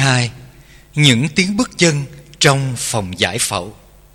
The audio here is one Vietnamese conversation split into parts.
2. Những tiếng bước chân trong phòng giải phẫu.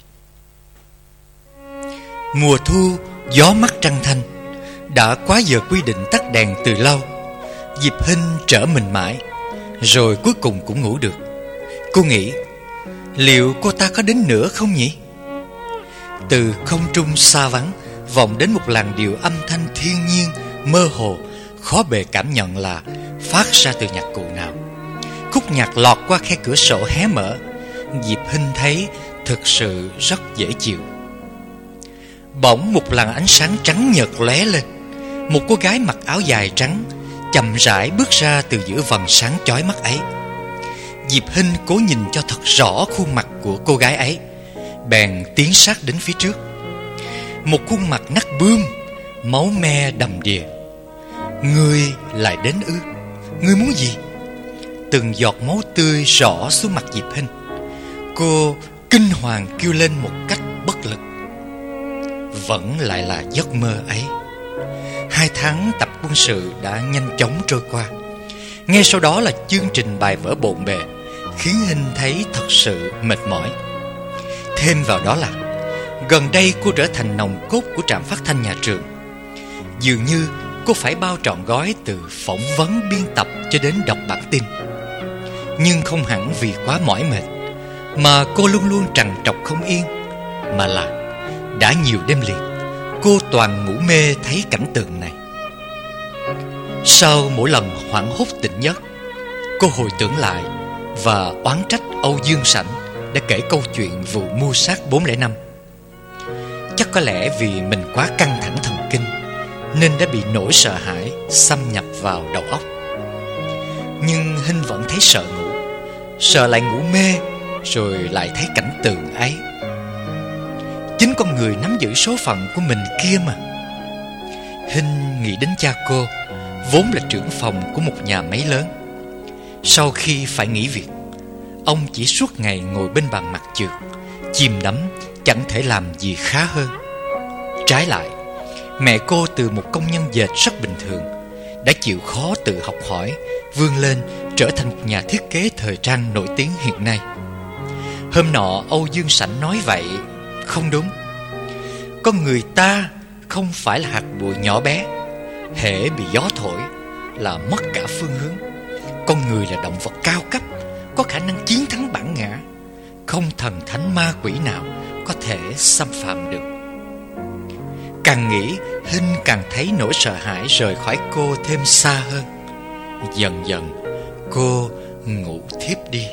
Mùa thu, gió mát trăng thanh. Đã quá giờ quy định tắt đèn từ lâu. Diệp Hinh trở mình mãi, rồi cuối cùng cũng ngủ được. Cô nghĩ, liệu cô ta có đến nữa không nhỉ? Từ không trung xa vắng vọng đến một làn điệu âm thanh thiên nhiên, mơ hồ, khó bề cảm nhận là phát ra từ nhạc cụ nào. Khúc nhạc lọt qua khe cửa sổ hé mở. Diệp Hinh thấy thực sự rất dễ chịu. Bỗng một làn ánh sáng trắng nhợt lóe lên. Một cô gái mặc áo dài trắng chậm rãi bước ra từ giữa vầng sáng chói mắt ấy. Diệp Hinh cố nhìn cho thật rõ khuôn mặt của cô gái ấy, bèn tiến sát đến phía trước. Một khuôn mặt nát bươm, máu me đầm đìa. Ngươi lại đến ư? Ngươi muốn gì? Từng giọt máu tươi rỏ xuống mặt Diệp Hinh. Cô kinh hoàng kêu lên một cách bất lực. Vẫn lại là giấc mơ ấy. 2 tháng tập quân sự đã nhanh chóng trôi qua. Ngay sau đó là chương trình bài vở bộn bề, khiến Hinh thấy thật sự mệt mỏi. Thêm vào đó là gần đây cô trở thành nòng cốt của trạm phát thanh nhà trường. Dường như cô phải bao trọn gói từ phỏng vấn, biên tập cho đến đọc bản tin. Nhưng không hẳn vì quá mỏi mệt, mà cô luôn luôn trằn trọc không yên, mà là đã nhiều đêm liền cô toàn ngủ mê thấy cảnh tượng này. Sau mỗi lần hoảng hốt tỉnh giấc, cô hồi tưởng lại và oán trách Âu Dương Sảnh đã kể câu chuyện vụ mưu sát 405. Chắc có lẽ vì mình quá căng thẳng thần kinh nên đã bị nỗi sợ hãi xâm nhập vào đầu óc. Nhưng Hinh vẫn thấy sợ ngủ, sợ lại ngủ mê, rồi lại thấy cảnh tượng ấy. Chính con người nắm giữ số phận của mình kia mà. Hinh nghĩ đến cha cô, vốn là trưởng phòng của một nhà máy lớn. Sau khi phải nghỉ việc, ông chỉ suốt ngày ngồi bên bàn mặt trượt, chìm đắm chẳng thể làm gì khá hơn. Trái lại, mẹ cô từ một công nhân dệt rất bình thường đã chịu khó tự học hỏi, vươn lên trở thành một nhà thiết kế thời trang nổi tiếng hiện nay. Hôm nọ Âu Dương Sảnh nói vậy không đúng. Con người ta không phải là hạt bụi nhỏ bé, hễ bị gió thổi là mất cả phương hướng. Con người là động vật cao cấp, có khả năng chiến thắng bản ngã. Không thần thánh ma quỷ nào có thể xâm phạm được. Càng nghĩ, Hinh càng thấy nỗi sợ hãi rời khỏi cô thêm xa hơn. Dần dần cô ngủ thiếp đi.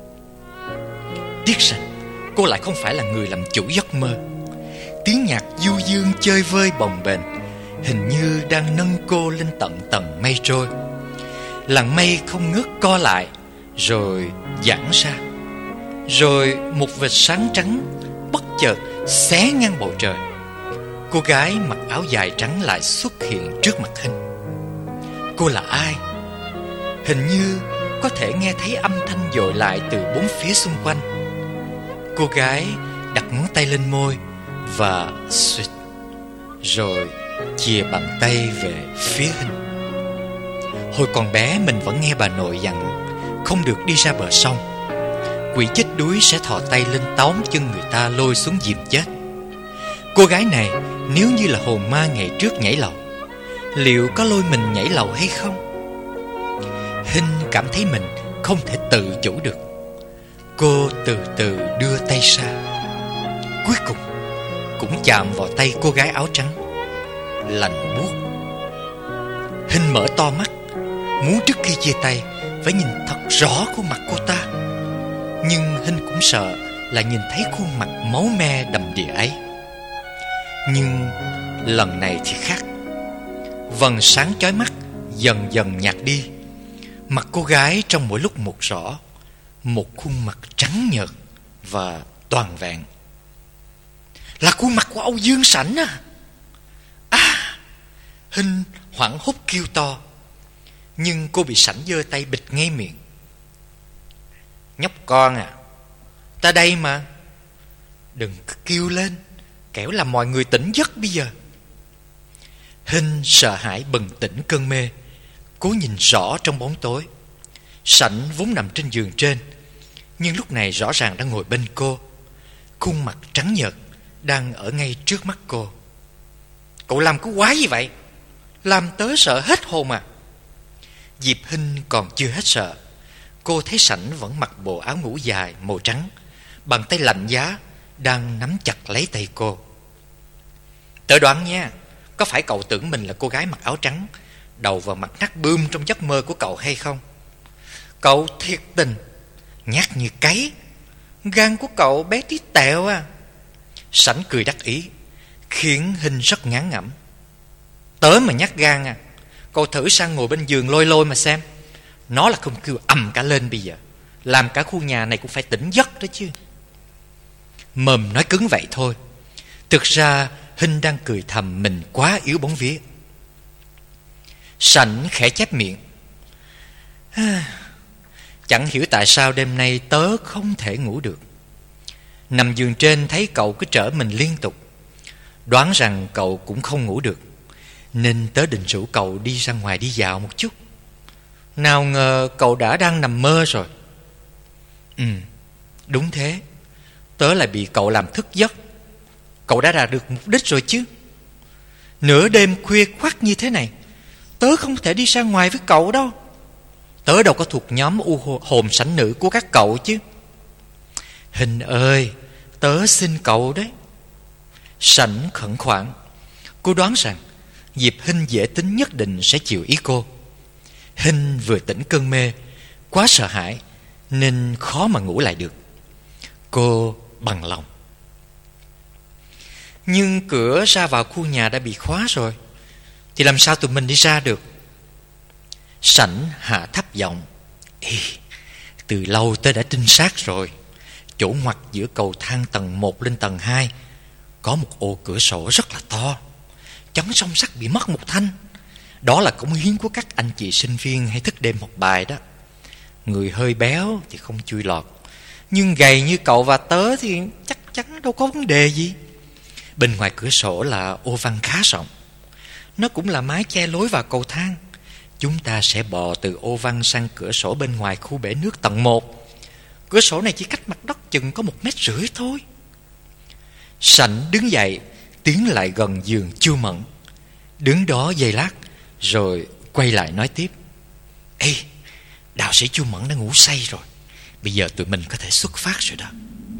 Tiếc rằng cô lại không phải là người làm chủ giấc mơ. Tiếng nhạc du dương chơi vơi bồng bềnh hình như đang nâng cô lên tận tầng mây trôi. Làn mây không ngớt co lại, rồi giãn ra. Rồi một vệt sáng trắng bất chợt xé ngang bầu trời. Cô gái mặc áo dài trắng lại xuất hiện trước mặt Hinh. Cô là ai? Hình như có thể nghe thấy âm thanh dội lại từ bốn phía xung quanh. Cô gái đặt ngón tay lên môi và suýt, rồi chìa bàn tay về phía Hinh. Hồi còn bé mình vẫn nghe bà nội dặn không được đi ra bờ sông. Quỷ chết đuối sẽ thò tay lên tóm chân người ta lôi xuống giềng chết. Cô gái này nếu như là hồn ma ngày trước nhảy lầu, liệu có lôi mình nhảy lầu hay không? Hinh cảm thấy mình không thể tự chủ được. Cô từ từ đưa tay ra, cuối cùng cũng chạm vào tay cô gái áo trắng. Lạnh buốt. Hinh mở to mắt, muốn trước khi chia tay phải nhìn thật rõ khuôn mặt cô ta. Nhưng Hinh cũng sợ là nhìn thấy khuôn mặt máu me đầm đìa ấy. Nhưng lần này thì khác. Vầng sáng chói mắt dần dần nhạt đi. Mặt cô gái trong mỗi lúc một rõ, một khuôn mặt trắng nhợt và toàn vẹn. Là khuôn mặt của Âu Dương Sảnh à? À! Hinh hoảng hốt kêu to. Nhưng cô bị Sảnh giơ tay bịt ngay miệng. Nhóc con à, ta đây mà. Đừng kêu lên, kẻo làm mọi người tỉnh giấc bây giờ. Hinh sợ hãi bừng tỉnh cơn mê, cố nhìn rõ trong bóng tối. Sảnh vốn nằm trên giường trên, nhưng lúc này rõ ràng đang ngồi bên cô, khuôn mặt trắng nhợt đang ở ngay trước mắt cô. Cậu làm cái quái gì vậy? Làm tớ sợ hết hồn à. Diệp Hinh còn chưa hết sợ. Cô thấy Sảnh vẫn mặc bộ áo ngủ dài màu trắng, bàn tay lạnh giá đang nắm chặt lấy tay cô. Tớ đoán nha, có phải cậu tưởng mình là cô gái mặc áo trắng, đầu vào mặt nát bươm trong giấc mơ của cậu hay không? Cậu thiệt tình, nhát như cáy. Gan của cậu bé tí tẹo à. Sảnh cười đắc ý, khiến Hinh rất ngán ngẩm. Tớ mà nhát gan à, cậu thử sang ngồi bên giường lôi lôi mà xem. Nó là không kêu ầm cả lên bây giờ, làm cả khu nhà này cũng phải tỉnh giấc đó chứ. Mồm nói cứng vậy thôi, thực ra Hinh đang cười thầm mình quá yếu bóng vía. Sảnh khẽ chép miệng. Chẳng hiểu tại sao đêm nay tớ không thể ngủ được. Nằm giường trên thấy cậu cứ trở mình liên tục, đoán rằng cậu cũng không ngủ được, nên tớ định rủ cậu đi ra ngoài đi dạo một chút. Nào ngờ cậu đã đang nằm mơ rồi. Đúng thế, tớ lại bị cậu làm thức giấc. Cậu đã đạt được mục đích rồi chứ. Nửa đêm khuya khoắt như thế này, tớ không thể đi ra ngoài với cậu đâu. Tớ đâu có thuộc nhóm u hồn sảnh nữ của các cậu chứ. Hinh ơi, tớ xin cậu đấy. Sảnh khẩn khoản. Cô đoán rằng Diệp Hinh dễ tính nhất định sẽ chịu ý cô. Hinh vừa tỉnh cơn mê, quá sợ hãi nên khó mà ngủ lại được. Cô bằng lòng. Nhưng cửa ra vào khu nhà đã bị khóa rồi, thì làm sao tụi mình đi ra được? Sảnh hạ thấp giọng. Từ lâu tớ đã trinh sát rồi. Chỗ ngoặt giữa cầu thang tầng 1 lên tầng 2 có một ô cửa sổ rất là to, chắn song sắt bị mất một thanh. Đó là cống hiến của các anh chị sinh viên hay thức đêm học bài đó. Người hơi béo thì không chui lọt, nhưng gầy như cậu và tớ thì chắc chắn đâu có vấn đề gì. Bên ngoài cửa sổ là ô văn khá rộng, nó cũng là mái che lối vào cầu thang. Chúng ta sẽ bò từ ô văn sang cửa sổ bên ngoài khu bể nước tầng 1. Cửa sổ này chỉ cách mặt đất chừng có 1,5 mét thôi. Sảnh đứng dậy, tiến lại gần giường Chu Mẫn, đứng đó giây lát rồi quay lại nói tiếp. Ê, đạo sĩ Chu Mẫn đã ngủ say rồi, bây giờ tụi mình có thể xuất phát rồi đó.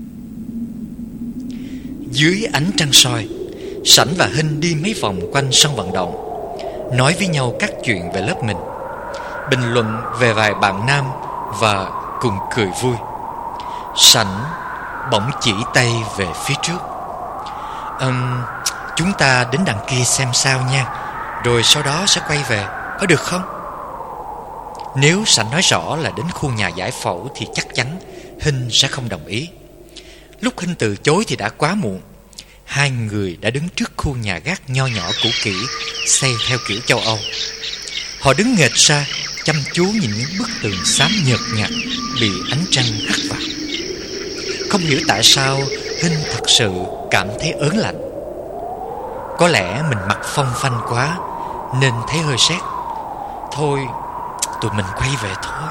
Dưới ánh trăng soi, Sảnh và Hinh đi mấy vòng quanh sân vận động, nói với nhau các chuyện về lớp mình, bình luận về vài bạn nam và cùng cười vui. Sảnh bỗng chỉ tay về phía trước. Chúng ta đến đằng kia xem sao nha, rồi sau đó sẽ quay về, có được không? Nếu Sảnh nói rõ là đến khu nhà giải phẫu thì chắc chắn Hinh sẽ không đồng ý. Lúc Hinh từ chối thì đã quá muộn. Hai người đã đứng trước khu nhà gác nho nhỏ cũ kỹ, xây theo kiểu châu Âu. Họ đứng nghệch ra, chăm chú nhìn những bức tường xám nhợt nhạt bị ánh trăng hắt vào. Không hiểu tại sao Hinh thật sự cảm thấy ớn lạnh. Có lẽ mình mặc phong phanh quá nên thấy hơi rét. Thôi, tụi mình quay về thôi.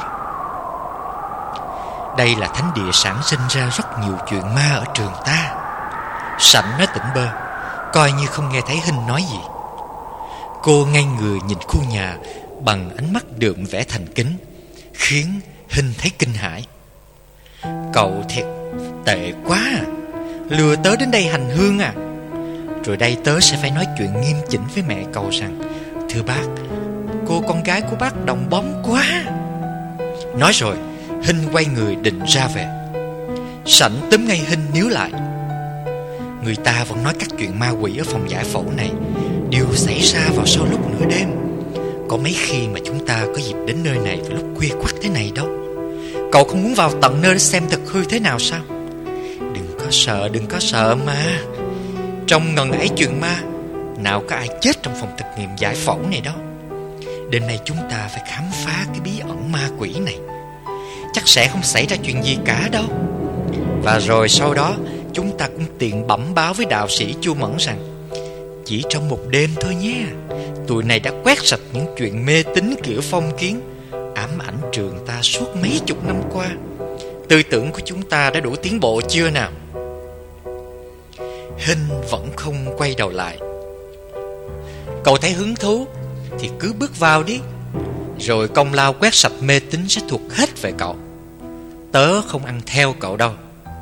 Đây là thánh địa sản sinh ra rất nhiều chuyện ma ở trường ta. Sảnh nói tỉnh bơ, coi như không nghe thấy Hinh nói gì. Cô ngay người nhìn khu nhà bằng ánh mắt đượm vẻ thành kính, khiến Hinh thấy kinh hãi. Cậu thiệt tệ quá à, lừa tớ đến đây hành hương à. Rồi đây tớ sẽ phải nói chuyện nghiêm chỉnh với mẹ cậu rằng, thưa bác, cô con gái của bác đồng bóng quá. Nói rồi Hinh quay người định ra về. Sảnh túm ngay Hinh níu lại. Người ta vẫn nói các chuyện ma quỷ ở phòng giải phẫu này đều xảy ra vào sau lúc nửa đêm. Có mấy khi mà chúng ta có dịp đến nơi này vào lúc khuya khoắt thế này đâu. Cậu không muốn vào tận nơi để xem thực hư thế nào sao? Đừng có sợ mà. Trong ngần ấy chuyện ma, nào có ai chết trong phòng thực nghiệm giải phẫu này đâu. Đêm nay chúng ta phải khám phá cái bí ẩn ma quỷ này. Chắc sẽ không xảy ra chuyện gì cả đâu. Và rồi sau đó chúng ta cũng tiện bẩm báo với đạo sĩ Chu Mẫn rằng chỉ trong một đêm thôi nhé, tụi này đã quét sạch những chuyện mê tín kiểu phong kiến, ám ảnh trường trường ta suốt mấy chục năm qua. Tư tưởng của chúng ta đã đủ tiến bộ chưa nào? Hinh vẫn không quay đầu lại. Cậu thấy hứng thú thì cứ bước vào đi, rồi công lao quét sạch mê tín sẽ thuộc hết về cậu. Tớ không ăn theo cậu đâu.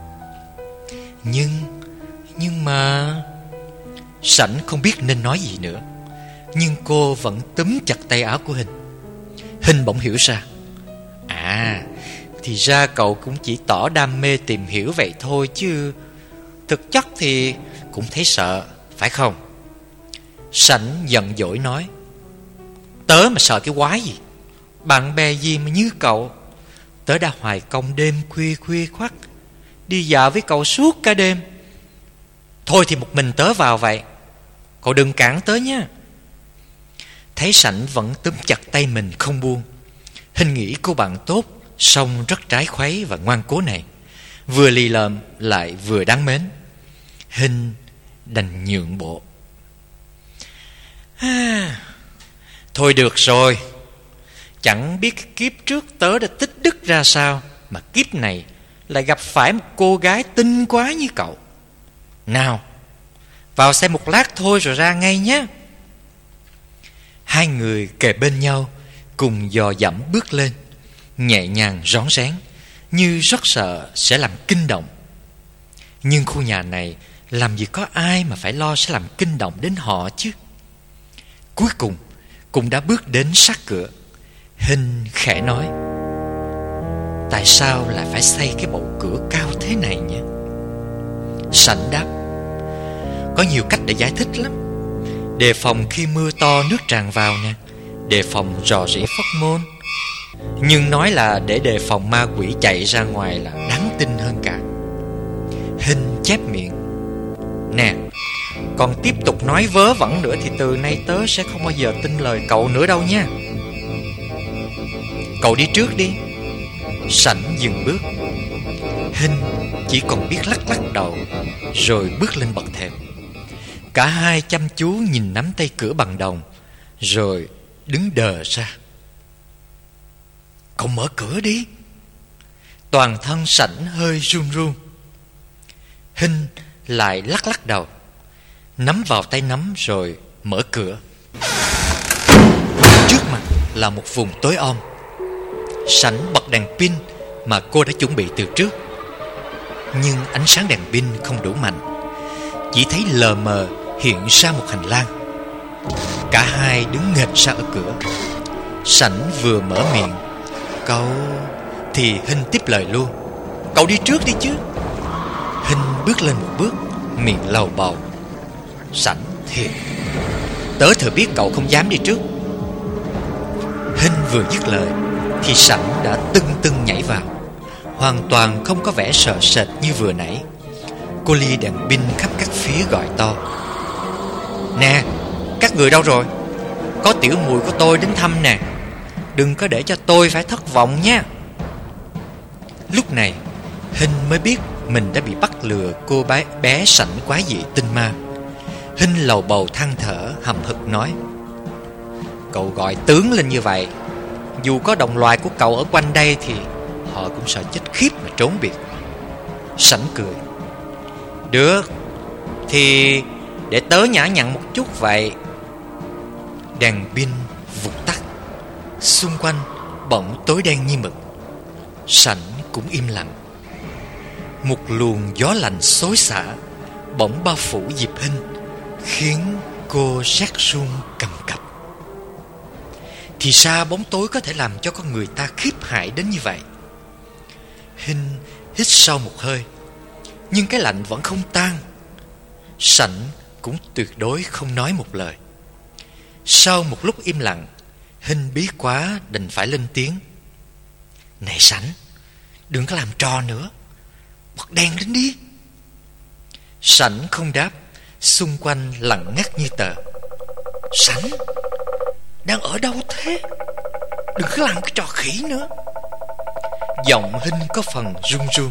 Nhưng mà... Sảnh không biết nên nói gì nữa, nhưng cô vẫn túm chặt tay áo của Hinh. Hinh bỗng hiểu ra. À, thì ra cậu cũng chỉ tỏ đam mê tìm hiểu vậy thôi, chứ thực chất thì cũng thấy sợ, phải không? Sảnh giận dỗi nói. Tớ mà sợ cái quái gì? Bạn bè gì mà như cậu. Tớ đã hoài công đêm khuya khoắt đi dạo với cậu suốt cả đêm. Thôi thì một mình tớ vào vậy, cậu đừng cản tớ nhé. Thấy Sảnh vẫn túm chặt tay mình không buông, Hinh nghĩ cô bạn tốt song rất trái khuấy và ngoan cố này vừa lì lợm lại vừa đáng mến. Hinh đành nhượng bộ. Thôi được rồi, chẳng biết kiếp trước tớ đã tích đức ra sao mà kiếp này lại gặp phải một cô gái tinh quá như cậu. Nào, vào xem một lát thôi rồi ra ngay nhé. Hai người kề bên nhau, cùng dò dẫm bước lên, nhẹ nhàng rón rén, như rất sợ sẽ làm kinh động. Nhưng khu nhà này làm gì có ai mà phải lo sẽ làm kinh động đến họ chứ. Cuối cùng cũng đã bước đến sát cửa. Hinh khẽ nói. Tại sao lại phải xây cái bậu cửa cao thế này nhé? Sảnh đáp. Có nhiều cách để giải thích lắm. Đề phòng khi mưa to nước tràn vào nè, đề phòng rò rỉ phóc môn. Nhưng nói là để đề phòng ma quỷ chạy ra ngoài là đáng tin hơn cả. Hinh chép miệng. Nè, còn tiếp tục nói vớ vẩn nữa thì từ nay tớ sẽ không bao giờ tin lời cậu nữa đâu nha. Cậu đi trước đi. Sảnh dừng bước. Hinh chỉ còn biết lắc lắc đầu, rồi bước lên bậc thềm. Cả hai chăm chú nhìn nắm tay cửa bằng đồng, rồi đứng đờ ra. Cậu mở cửa đi. Toàn thân Sảnh hơi run run. Hinh lại lắc lắc đầu, nắm vào tay nắm rồi mở cửa. Trước mặt là một vùng tối om. Sảnh bật đèn pin mà cô đã chuẩn bị từ trước, nhưng ánh sáng đèn pin không đủ mạnh, chỉ thấy lờ mờ hiện ra một hành lang. Cả hai đứng nghệch ra ở cửa. Sảnh vừa mở miệng cậu thì Hinh tiếp lời luôn. Cậu đi trước đi chứ. Hinh bước lên một bước, miệng lầu bầu. Sảnh thiệt, tớ thừa biết cậu không dám đi trước. Hinh vừa dứt lời thì Sảnh đã tưng nhảy vào, hoàn toàn không có vẻ sợ sệt như vừa nãy. Cô ly đèn pin khắp các phía gọi to. Nè, các người đâu rồi? Có tiểu muội của tôi đến thăm nè. Đừng có để cho tôi phải thất vọng nha. Lúc này Hinh mới biết mình đã bị bắt lừa cô bé Sảnh quái dị tinh ma. Hinh lầu bầu than thở hậm hực nói. Cậu gọi tướng lên như vậy, dù có đồng loài của cậu ở quanh đây thì họ cũng sợ chết khiếp mà trốn biệt. Sảnh cười. Được, thì để tớ nhã nhặn một chút vậy. Đèn pin vụt tắt, xung quanh bỗng tối đen như mực. Sảnh cũng im lặng. Một luồng gió lạnh xối xả bỗng bao phủ Diệp Hinh, khiến cô rét run cầm cập. Thì ra bóng tối có thể làm cho con người ta khiếp hại đến như vậy. Hinh hít sâu một hơi, nhưng cái lạnh vẫn không tan. Sảnh cũng tuyệt đối không nói một lời. Sau một lúc im lặng, Hinh bí quá đành phải lên tiếng. Này Sảnh, đừng có làm trò nữa, bật đèn lên đi. Sảnh không đáp, xung quanh lặng ngắt như tờ. Sảnh, đang ở đâu thế? Đừng có làm cái trò khỉ nữa. Giọng Hinh có phần run run.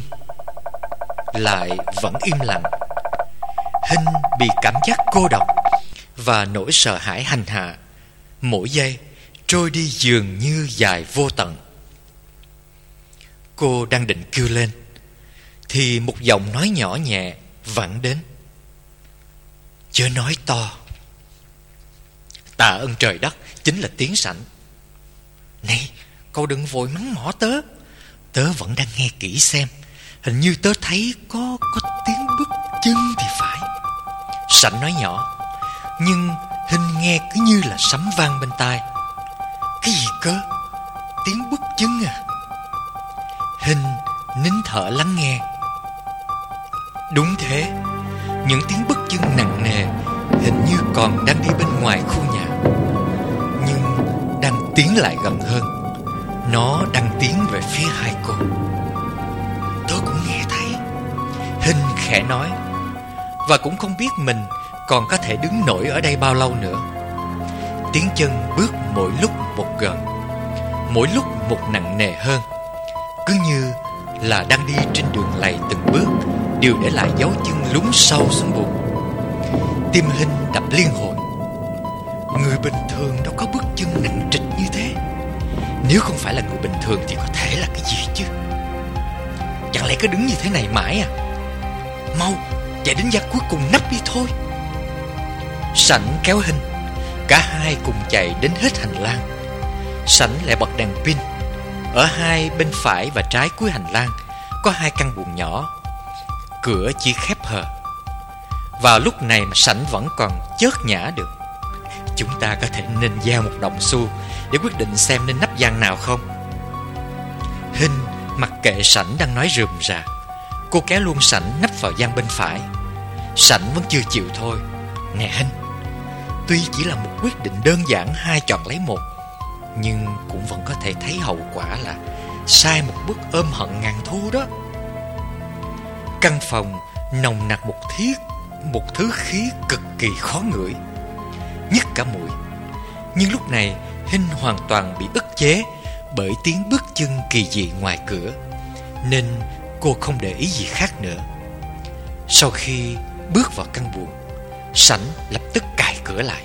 Lại vẫn im lặng. Hinh bị cảm giác cô độc và nỗi sợ hãi hành hạ, mỗi giây trôi đi dường như dài vô tận. cô đang định kêu lên thì một giọng nói nhỏ nhẹ vẳng đến: "Chớ nói to." Tạ ơn trời đất, chính là tiếng Sảnh. "Này, cậu đừng vội mắng mỏ tớ. Tớ vẫn đang nghe kỹ xem. Hình như tớ thấy có tiếng bước chân thì phải." Sảnh nói nhỏ, nhưng Hinh nghe cứ như là sấm vang bên tai. "Cái gì cơ? Tiếng bước chân à?" Hinh nín thở lắng nghe. Đúng thế, những tiếng bước chân nặng nề hình như còn đang đi bên ngoài khu nhà, nhưng đang tiến lại gần hơn. Nó đang tiến về phía hai cô. "Tớ cũng nghe thấy," Hinh khẽ nói, và cũng không biết mình còn có thể đứng nổi ở đây bao lâu nữa. Tiếng chân bước mỗi lúc một gần, mỗi lúc một nặng nề hơn, cứ như là đang đi trên đường lầy từng bước đều để lại dấu chân lún sâu xuống bùn. Tim Hinh đập liên hồi. Người bình thường đâu có bước chân nặng trịch như thế. Nếu không phải là người bình thường thì có thể là cái gì chứ? Chẳng lẽ cứ đứng như thế này mãi à? Mau, chạy đến gian cuối cùng nấp đi thôi. Sảnh kéo Hinh. Cả hai cùng chạy đến hết hành lang. Sảnh lại bật đèn pin. Ở hai bên phải và trái cuối hành lang có hai căn buồng nhỏ, cửa chỉ khép hờ. Vào lúc này mà Sảnh vẫn còn chớt nhả được. Chúng ta có thể nên giao một đồng xu để quyết định xem nên nắp gian nào không? Hinh mặc kệ Sảnh đang nói rườm rà. Cô kéo luôn Sảnh nắp vào gian bên phải. Sảnh vẫn chưa chịu thôi. Nè Hinh, tuy chỉ là một quyết định đơn giản hai chọn lấy một, nhưng cũng vẫn có thể thấy hậu quả là sai một bước ôm hận ngàn thu đó. Căn phòng nồng nặc một thứ khí cực kỳ khó ngửi, nhất cả mùi. Nhưng lúc này Hinh hoàn toàn bị ức chế bởi tiếng bước chân kỳ dị ngoài cửa, nên cô không để ý gì khác nữa. Sau khi bước vào căn buồng, Sảnh lập tức cài cửa lại.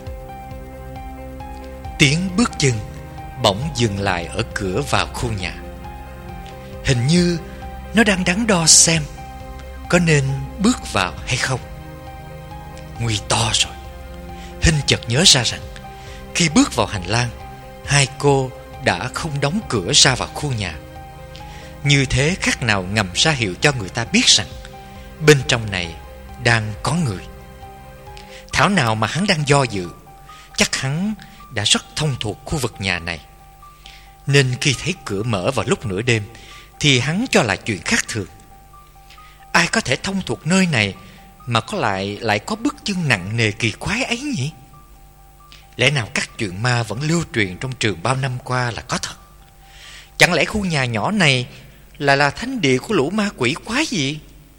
Tiếng bước chân bỗng dừng lại ở cửa vào khu nhà. Hình như nó đang đắn đo xem có nên bước vào hay không. Nguy to rồi. Hinh chợt nhớ ra rằng khi bước vào hành lang, hai cô đã không đóng cửa ra vào khu nhà. Như thế khác nào ngầm ra hiệu cho người ta biết rằng bên trong này đang có người. Thảo nào mà hắn đang do dự. Chắc hắn đã rất thông thuộc khu vực nhà này, nên khi thấy cửa mở vào lúc nửa đêm thì hắn cho là chuyện khác thường. Ai có thể thông thuộc nơi này mà lại có bước chân nặng nề kỳ quái ấy nhỉ? Lẽ nào các chuyện ma vẫn lưu truyền trong trường bao năm qua là có thật? Chẳng lẽ khu nhà nhỏ này là thánh địa của lũ ma quỷ quái gì?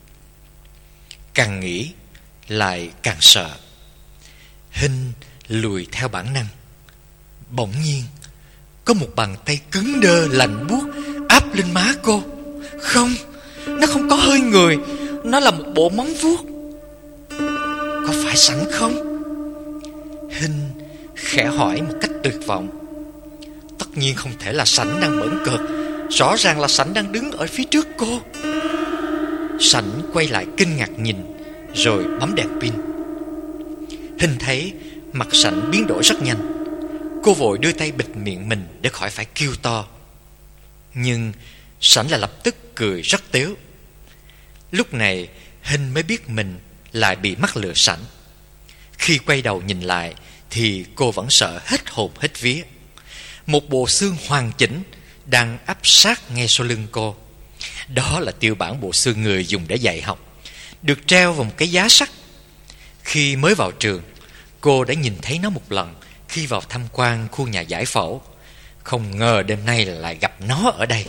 Càng nghĩ lại càng sợ. Hinh lùi theo bản năng. Bỗng nhiên có một bàn tay cứng đơ lạnh buốt áp lên má cô. Không, nó không có hơi người, nó là một bộ móng vuốt. Có phải Sảnh không? Hinh khẽ hỏi một cách tuyệt vọng. Tất nhiên không thể là Sảnh đang bỡn cợt. Rõ ràng là Sảnh đang đứng ở phía trước cô. Sảnh quay lại kinh ngạc nhìn, rồi bấm đèn pin. Hinh thấy mặt Sảnh biến đổi rất nhanh. Cô vội đưa tay bịt miệng mình để khỏi phải kêu to. Nhưng Sảnh lại lập tức cười rất tếu. Lúc này Hinh mới biết mình lại bị mắc lừa Sảnh. Khi quay đầu nhìn lại thì cô vẫn sợ hết hồn hết vía. Một bộ xương hoàn chỉnh đang áp sát ngay sau lưng cô. Đó là tiêu bản bộ xương người dùng để dạy học, được treo vào một cái giá sắt. Khi mới vào trường, cô đã nhìn thấy nó một lần khi vào tham quan khu nhà giải phẫu. Không ngờ đêm nay lại gặp nó ở đây.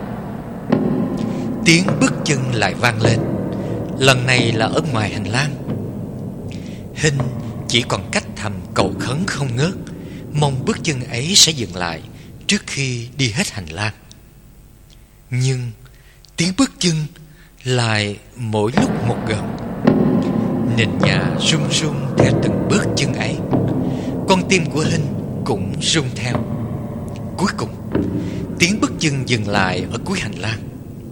Tiếng bước chân lại vang lên. Lần này là ở ngoài hành lang. Hinh chỉ còn cách thầm cầu khấn không ngớt, mong bước chân ấy sẽ dừng lại trước khi đi hết hành lang. Nhưng tiếng bước chân lại mỗi lúc một gần. Nền nhà rung rung theo từng bước chân ấy. Con tim của Hinh cũng rung theo. Cuối cùng tiếng bước chân dừng lại ở cuối hành lang.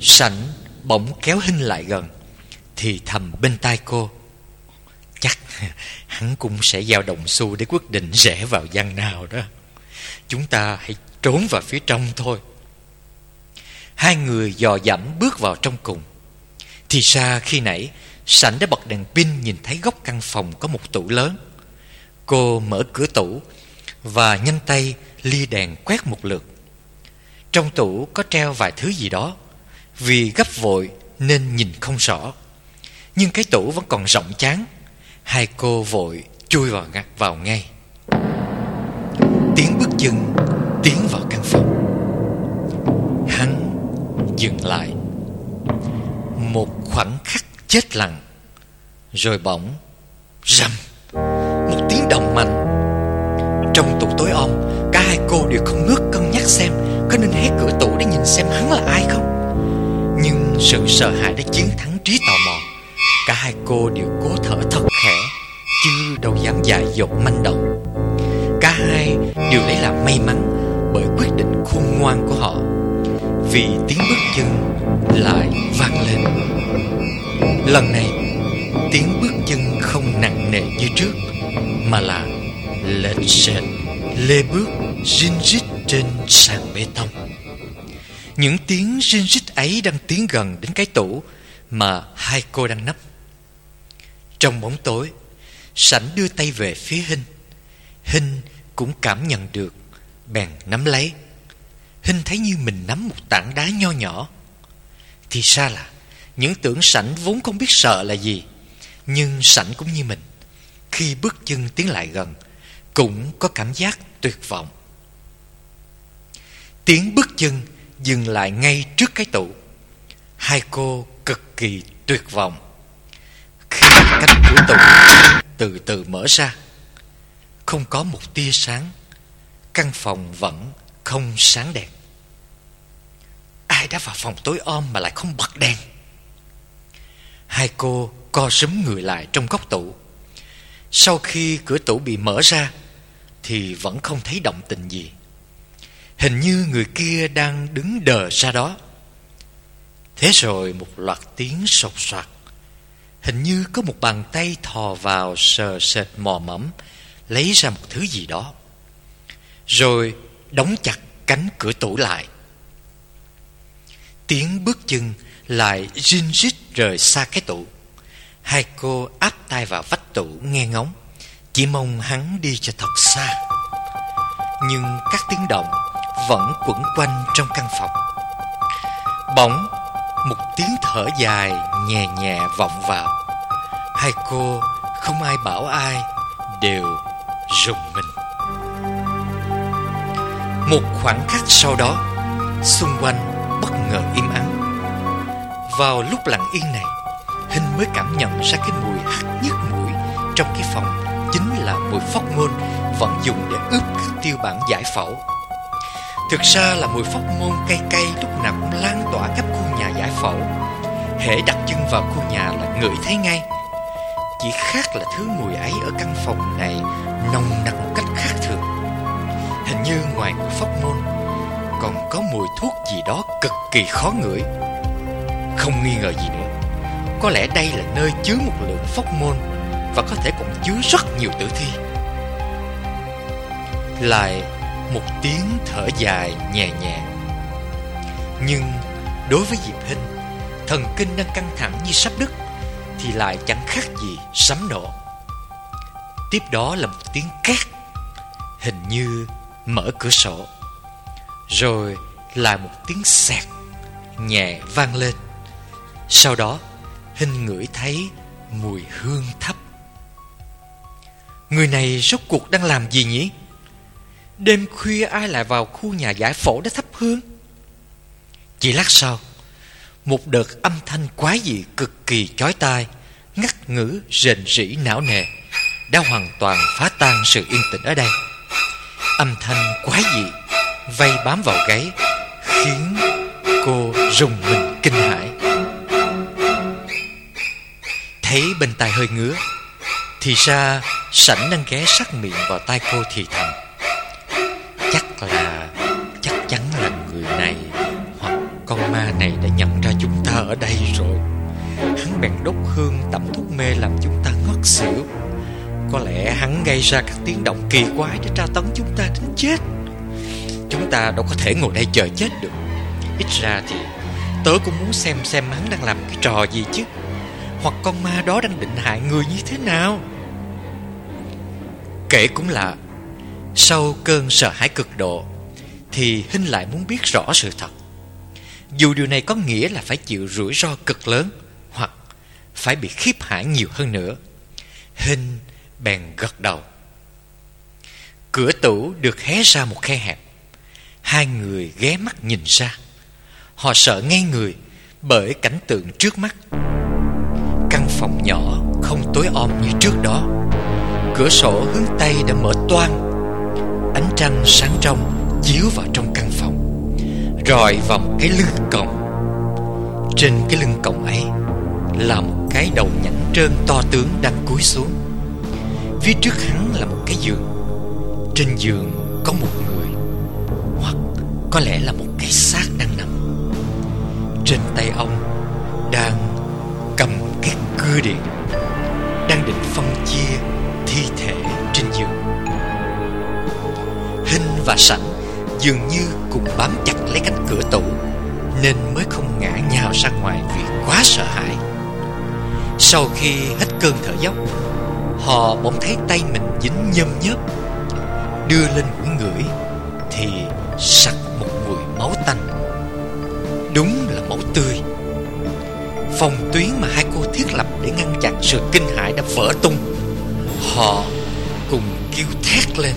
Sảnh bỗng kéo Hinh lại gần, thì thầm bên tai cô: chắc hắn cũng sẽ giao đồng xu để quyết định rẽ vào văn nào đó. Chúng ta hãy trốn vào phía trong thôi. Hai người dò dẫm bước vào trong cùng. Thì ra khi nãy Sảnh đã bật đèn pin, nhìn thấy góc căn phòng có một tủ lớn. Cô mở cửa tủ và nhanh tay lia đèn quét một lượt. Trong tủ có treo vài thứ gì đó. Vì gấp vội nên nhìn không rõ, nhưng cái tủ vẫn còn rộng chán. Hai cô vội chui vào ngay. Tiếng bước chân tiến vào căn phòng. Hắn dừng lại một khoảnh khắc chết lặng, rồi bỗng rầm, một tiếng động mạnh. Trong tủ tối om, cả hai cô đều không ngớt cân nhắc xem có nên hé cửa tủ để nhìn xem hắn là ai không. Nhưng sự sợ hãi đã chiến thắng trí tò mò. Cả hai cô đều cố thở thật khẽ, chứ đâu dám dại dột manh động. Cả hai đều lấy làm may mắn bởi quyết định khôn ngoan của họ, vì tiếng bước chân lại vang lên. Lần này tiếng bước chân không nặng nề như trước, mà là lệch sệt, lê bước rin rít trên sàn bê tông. Những tiếng rin rít ấy đang tiến gần đến cái tủ mà hai cô đang nấp. Trong bóng tối, Sảnh đưa tay về phía Hinh. Hinh cũng cảm nhận được, bèn nắm lấy. Hinh thấy như mình nắm một tảng đá nho nhỏ. Thì ra là những tưởng Sảnh vốn không biết sợ là gì. Nhưng Sảnh cũng như mình, khi bước chân tiến lại gần cũng có cảm giác tuyệt vọng. Tiếng bước chân dừng lại ngay trước cái tủ. Hai cô cực kỳ tuyệt vọng. Khi cánh cửa tủ từ từ mở ra, không có một tia sáng. Căn phòng vẫn không sáng đèn. Ai đã vào phòng tối om mà lại không bật đèn? Hai cô co rúm người lại trong góc tủ. Sau khi cửa tủ bị mở ra thì vẫn không thấy động tĩnh gì. Hình như người kia đang đứng đờ ra đó. Thế rồi một loạt tiếng sột soạt. Hình như có một bàn tay thò vào sờ sệt mò mẫm lấy ra một thứ gì đó, rồi đóng chặt cánh cửa tủ lại. Tiếng bước chân lại rin rít rời xa cái tủ. Hai cô áp tai vào vách tủ nghe ngóng, chỉ mong hắn đi cho thật xa. Nhưng các tiếng động vẫn quẩn quanh trong căn phòng. Bỗng một tiếng thở dài nhẹ nhẹ vọng vào. Hai cô không ai bảo ai, đều rùng mình. Một khoảnh khắc sau đó, xung quanh bất ngờ im ắng. Vào lúc lặng yên này, Hinh mới cảm nhận ra cái mùi hắc nhất mũi trong cái phòng chính là mùi phóc môn vẫn dùng để ướp các tiêu bản giải phẫu. Thực ra là mùi phóc môn cay cay lúc nào cũng lan tỏa khắp khu nhà giải phẫu. Hễ đặt chân vào khu nhà là ngửi thấy ngay. Chỉ khác là thứ mùi ấy ở căn phòng này nồng nặc một cách khác thường. Hình như ngoài mùi phóc môn còn có mùi thuốc gì đó cực kỳ khó ngửi. Không nghi ngờ gì nữa, có lẽ đây là nơi chứa một lượng phóc môn, và có thể còn chứa rất nhiều tử thi. Lại một tiếng thở dài nhẹ nhẹ. Nhưng đối với Diệp Hinh, thần kinh đang căng thẳng như sắp đứt, thì lại chẳng khác gì sấm nổ. Tiếp đó là một tiếng két, hình như mở cửa sổ. Rồi là một tiếng xẹt nhẹ vang lên. Sau đó Hinh ngửi thấy mùi hương thấp. Người này rốt cuộc đang làm gì nhỉ? Đêm khuya ai lại vào khu nhà giải phẫu để thắp hương? Chỉ lát sau, một đợt âm thanh quái dị cực kỳ chói tai, ngắt ngữ rền rĩ não nề đã hoàn toàn phá tan sự yên tĩnh ở đây. Âm thanh quái dị vây bám vào gáy, khiến cô rùng mình kinh hãi. Thấy bên tai hơi ngứa, thì ra Sảnh đang ghé sát miệng vào tai cô thì thầm: chắc chắn là người này hoặc con ma này đã nhận ra chúng ta ở đây rồi. Hắn bèn đốt hương tẩm thuốc mê làm chúng ta ngất xỉu. Có lẽ hắn gây ra các tiếng động kỳ quái để tra tấn chúng ta đến chết. Chúng ta đâu có thể ngồi đây chờ chết được. Ít ra thì tớ cũng muốn xem hắn đang làm cái trò gì chứ. Hoặc con ma đó đang định hại người như thế nào. Kể cũng lạ, sau cơn sợ hãi cực độ thì Hinh lại muốn biết rõ sự thật. Dù điều này có nghĩa là phải chịu rủi ro cực lớn, hoặc phải bị khiếp hãi nhiều hơn nữa. Hinh bèn gật đầu. Cửa tủ được hé ra một khe hẹp. Hai người ghé mắt nhìn ra. Họ sợ ngay người bởi cảnh tượng trước mắt. Căn phòng nhỏ không tối om như trước đó. Cửa sổ hướng Tây đã mở toang. Ánh trăng sáng trong chiếu vào trong căn phòng, rọi vào một cái lưng còng. Trên cái lưng còng ấy là một cái đầu nhẵn trơn to tướng đang cúi xuống. Phía trước hắn là một cái giường. Trên giường có một người, hoặc có lẽ là một cái xác đang nằm. Trên tay ông đang cầm cái cưa điện, đang định phân chia thi thể trên giường. Hinh và Sảnh dường như cùng bám chặt lấy cánh cửa tủ, nên mới không ngã nhào ra ngoài vì quá sợ hãi. Sau khi hết cơn thở dốc, họ bỗng thấy tay mình dính nhơm nhớp. Đưa lên mũi ngửi thì sặc một mùi máu tanh. Đúng là máu tươi. Phòng tuyến mà hai cô thiết lập để ngăn chặn sự kinh hãi đã vỡ tung. Họ cùng kêu thét lên.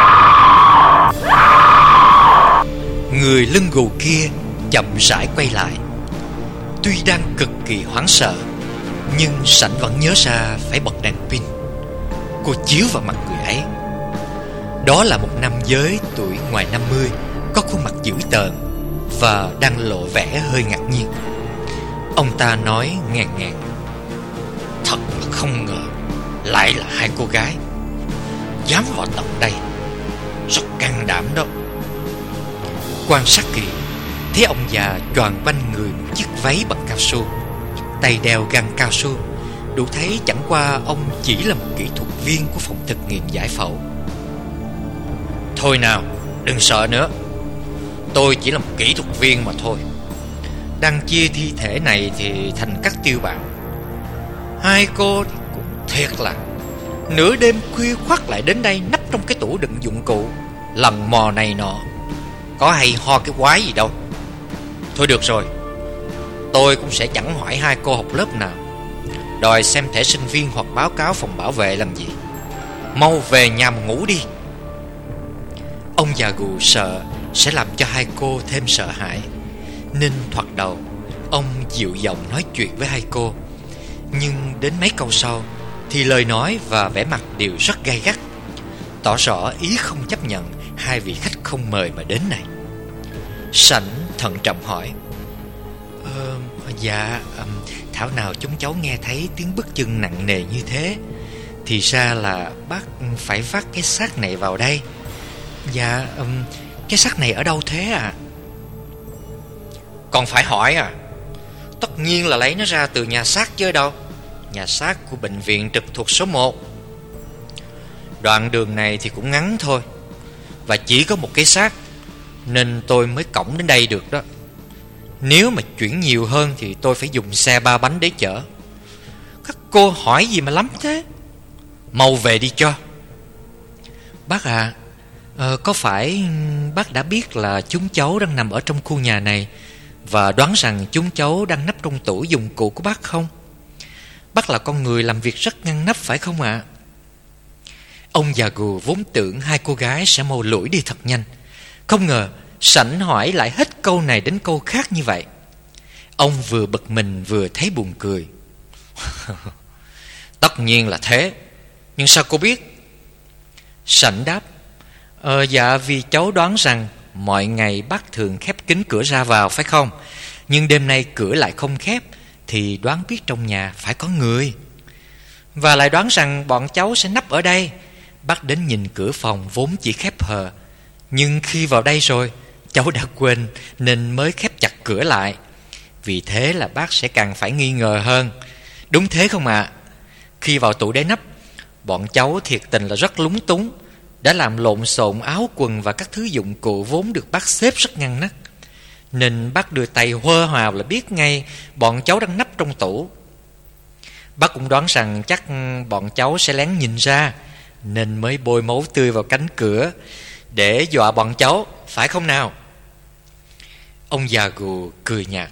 Người lưng gù kia chậm rãi quay lại. Tuy đang cực kỳ hoảng sợ, nhưng Sảnh vẫn nhớ ra phải bật đèn pin. Cô chiếu vào mặt người ấy. Đó là một nam giới tuổi ngoài 50, có khuôn mặt dữ tợn và đang lộ vẻ hơi ngạc nhiên. Ông ta nói ngàn ngàn: thật là không ngờ lại là hai cô gái dám vào tận đây. Rất can đảm đó. Quan sát kỹ, thấy ông già choàng quanh người một chiếc váy bằng cao su, tay đeo găng cao su, đủ thấy chẳng qua ông chỉ là một kỹ thuật viên của phòng thực nghiệm giải phẫu. Thôi nào, đừng sợ nữa. Tôi chỉ là một kỹ thuật viên mà thôi. Đang chia thi thể này thì thành các tiêu bản. Hai cô thì cũng thiệt là nửa đêm khuya khoắt lại đến đây nấp trong cái tủ đựng dụng cụ, lần mò này nọ. Có hay ho cái quái gì đâu. Thôi được rồi, tôi cũng sẽ chẳng hỏi hai cô học lớp nào, đòi xem thẻ sinh viên hoặc báo cáo phòng bảo vệ làm gì. Mau về nhà mà ngủ đi. Ông già gù sợ sẽ làm cho hai cô thêm sợ hãi, nên thoạt đầu ông dịu giọng nói chuyện với hai cô. Nhưng đến mấy câu sau thì lời nói và vẻ mặt đều rất gay gắt, tỏ rõ ý không chấp nhận hai vị khách không mời mà đến này. Sảnh thận trọng hỏi: Dạ, thảo nào chúng cháu nghe thấy tiếng bước chân nặng nề như thế. Thì ra là bác phải vác cái xác này vào đây. Dạ, cái xác này ở đâu thế ạ? Còn phải hỏi à? Tất nhiên là lấy nó ra từ nhà xác chứ đâu. Nhà xác của bệnh viện trực thuộc số 1. Đoạn đường này thì cũng ngắn thôi, và chỉ có một cái xác, nên tôi mới cõng đến đây được đó. Nếu mà chuyển nhiều hơn thì tôi phải dùng xe 3 bánh để chở. Các cô hỏi gì mà lắm thế? Mau về đi cho. Bác à, có phải bác đã biết là chúng cháu đang nằm ở trong khu nhà này, và đoán rằng chúng cháu đang nấp trong tủ dụng cụ của bác không? Bác là con người làm việc rất ngăn nắp phải không ạ? Ông già gù vốn tưởng hai cô gái sẽ mau lủi đi thật nhanh. Không ngờ Sảnh hỏi lại hết câu này đến câu khác như vậy. Ông vừa bực mình vừa thấy buồn cười. Tất nhiên là thế. Nhưng sao cô biết? Sảnh đáp: Dạ, vì cháu đoán rằng mọi ngày bác thường khép kín cửa ra vào phải không? Nhưng đêm nay cửa lại không khép, thì đoán biết trong nhà phải có người. Và lại đoán rằng bọn cháu sẽ nấp ở đây. Bác đến nhìn cửa phòng vốn chỉ khép hờ, nhưng khi vào đây rồi cháu đã quên nên mới khép chặt cửa lại. Vì thế là bác sẽ càng phải nghi ngờ hơn. Đúng thế không ạ? Khi vào tủ đáy nắp, bọn cháu thiệt tình là rất lúng túng, đã làm lộn xộn áo quần và các thứ dụng cụ vốn được bác xếp rất ngăn nắp. Nên bác đưa tay huơ vào là biết ngay bọn cháu đang nấp trong tủ. Bác cũng đoán rằng chắc bọn cháu sẽ lén nhìn ra, nên mới bôi máu tươi vào cánh cửa để dọa bọn cháu, phải không nào? Ông già gù cười nhạt.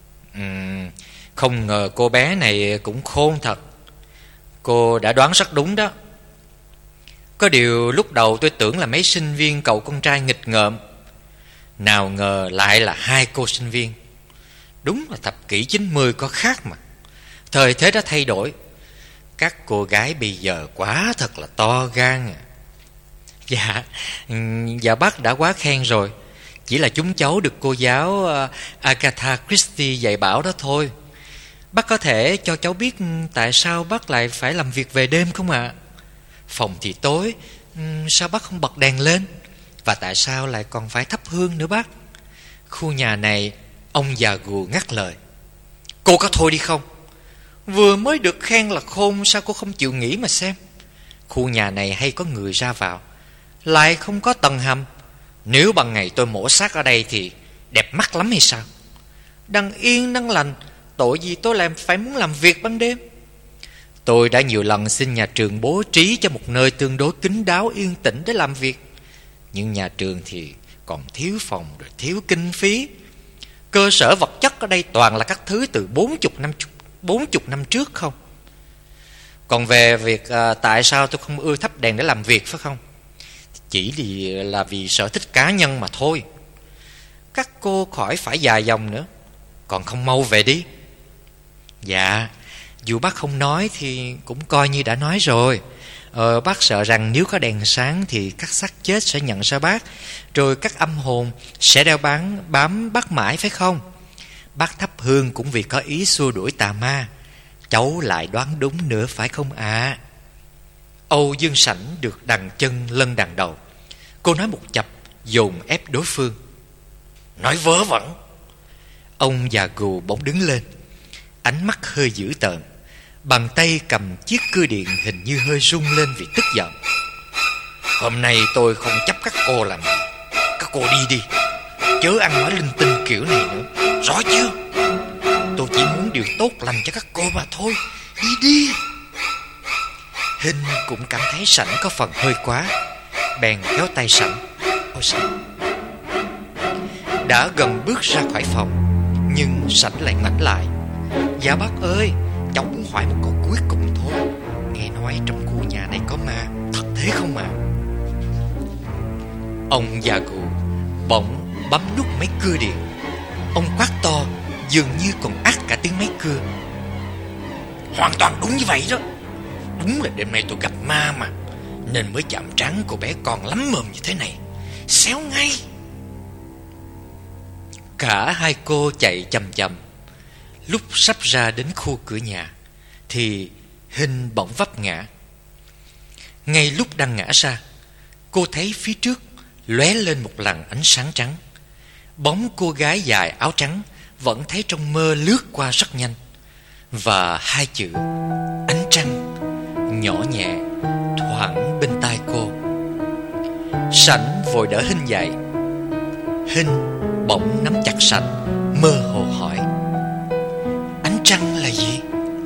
Không ngờ cô bé này cũng khôn thật. Cô đã đoán rất đúng đó. Có điều lúc đầu tôi tưởng là mấy sinh viên cậu con trai nghịch ngợm, nào ngờ lại là hai cô sinh viên. Đúng là thập kỷ 90 có khác mà. Thời thế đã thay đổi. Các cô gái bây giờ quá thật là to gan à. Dạ bác đã quá khen rồi. Chỉ là chúng cháu được cô giáo Agatha Christie dạy bảo đó thôi. Bác có thể cho cháu biết tại sao bác lại phải làm việc về đêm không ạ? Phòng thì tối, sao bác không bật đèn lên? Và tại sao lại còn phải thắp hương nữa bác? Khu nhà này, ông già gù ngắt lời. Cô có thôi đi không? Vừa mới được khen là khôn, sao cô không chịu nghĩ mà xem? Khu nhà này hay có người ra vào, lại không có tầng hầm. Nếu ban ngày tôi mổ xác ở đây thì đẹp mắt lắm hay sao? Đang yên đang lành, tội gì tôi lại phải muốn làm việc ban đêm? Tôi đã nhiều lần xin nhà trường bố trí cho một nơi tương đối kín đáo yên tĩnh để làm việc, nhưng nhà trường thì còn thiếu phòng rồi thiếu kinh phí. Cơ sở vật chất ở đây toàn là các thứ từ 40 năm trước không. Còn về việc tại sao tôi không ưa thắp đèn để làm việc, phải không? Chỉ là vì sở thích cá nhân mà thôi. Các cô khỏi phải dài dòng nữa, còn không mau về đi. Dạ, dù bác không nói thì cũng coi như đã nói rồi. Bác sợ rằng nếu có đèn sáng thì các xác chết sẽ nhận ra bác, rồi các âm hồn sẽ đeo bám bác mãi, phải không? Bác thắp hương cũng vì có ý xua đuổi tà ma. Cháu lại đoán đúng nữa, phải không ạ? Âu Dương Sảnh được đằng chân lân đằng đầu. Cô nói một chập, dồn ép đối phương. Nói vớ vẩn. Ông già gù bỗng đứng lên, ánh mắt hơi dữ tợn, bàn tay cầm chiếc cưa điện hình như hơi rung lên vì tức giận. Hôm nay tôi không chấp các cô làm gì. Các cô đi đi, chớ ăn nói linh tinh kiểu này nữa, rõ chưa? Tôi chỉ muốn điều tốt lành cho các cô mà thôi. Đi đi. Hinh cũng cảm thấy Sảnh có phần hơi quá, bèn kéo tay Sảnh. Ôi Sảnh. Đã gần bước ra khỏi phòng, nhưng Sảnh lại ngoảnh lại. Dạ bác ơi, cháu muốn hỏi một câu cuối cùng thôi. Nghe nói trong khu nhà này có ma, thật thế không ạ? Ông già gù bỗng bấm nút máy cưa điện. Ông quát to, dường như còn ác cả tiếng máy cưa. Hoàn toàn đúng như vậy đó. Đúng là đêm nay tôi gặp ma mà, nên mới chạm trán cô bé còn lắm mồm như thế này. Xéo ngay. Cả hai cô chạy chầm chầm. Lúc sắp ra đến khu cửa nhà thì Hinh bỗng vấp ngã. Ngay lúc đang ngã ra, cô thấy phía trước lóe lên một làn ánh sáng trắng. Bóng cô gái dài áo trắng vẫn thấy trong mơ lướt qua rất nhanh, và hai chữ ánh trăng nhỏ nhẹ thoảng bên tai cô. Sảnh vội đỡ Hinh dậy. Hinh bỗng nắm chặt Sảnh, mơ hồ hỏi: ánh trăng là gì?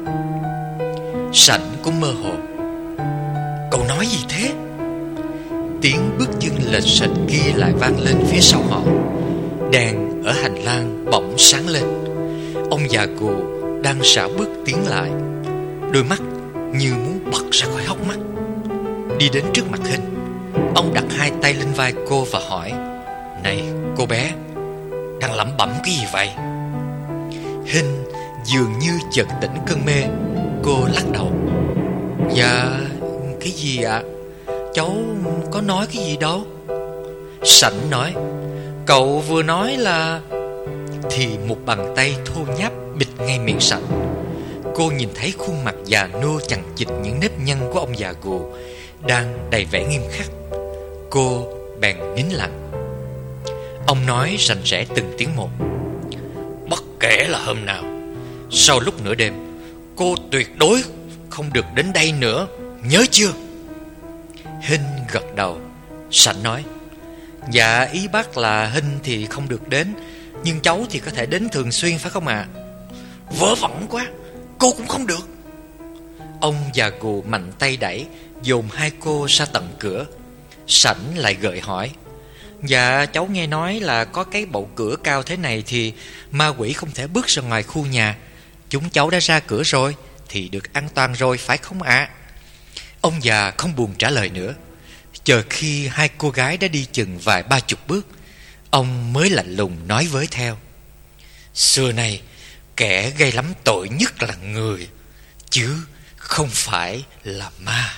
Sảnh cũng mơ hồ. Cậu nói gì thế? Tiếng bước chân lệch sệt kia lại vang lên phía sau họ. Đèn ở hành lang bỗng sáng lên. Ông già gù đang rảo bước tiến lại, đôi mắt như muốn bật ra khỏi hốc mắt. Đi đến trước mặt Hinh, ông đặt hai tay lên vai cô và hỏi: này cô bé, đang lẩm bẩm cái gì vậy? Hinh dường như chợt tỉnh cơn mê. Cô lắc đầu. Dạ, cái gì ạ? Cháu có nói cái gì đâu. Sảnh nói: cậu vừa nói là... Thì một bàn tay thô nháp bịt ngay miệng Sảnh. Cô nhìn thấy khuôn mặt già nua chằng chịt những nếp nhăn của ông già gù đang đầy vẻ nghiêm khắc. Cô bèn nín lặng. Ông nói rành rẽ từng tiếng một: Bất kể là hôm nào, sau lúc nửa đêm, cô tuyệt đối không được đến đây nữa, nhớ chưa? Hinh gật đầu. Sảnh nói: Dạ, ý bác là Hinh thì không được đến, nhưng cháu thì có thể đến thường xuyên phải không ạ? Vớ vẩn quá, cô cũng không được. Ông già gù mạnh tay đẩy, dồn hai cô ra tận cửa. Sảnh lại gợi hỏi: Dạ, cháu nghe nói là có cái bậu cửa cao thế này thì ma quỷ không thể bước ra ngoài khu nhà. Chúng cháu đã ra cửa rồi thì được an toàn rồi phải không ạ? Ông già không buồn trả lời nữa. Chờ khi hai cô gái đã đi chừng vài 30 bước, ông mới lạnh lùng nói với theo: Xưa nay kẻ gây lắm tội nhất là người, chứ không phải là ma.